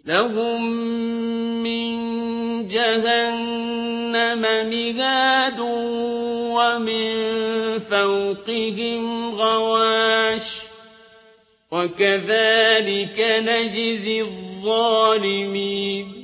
لَهُم مِّن جَهَنَّمَ مِهَادٌ وَمِن فَوْقِهِمْ غَوَاشٍ ۚ وَكَذَٰلِكَ نَجْزِي الظَّالِمِينَ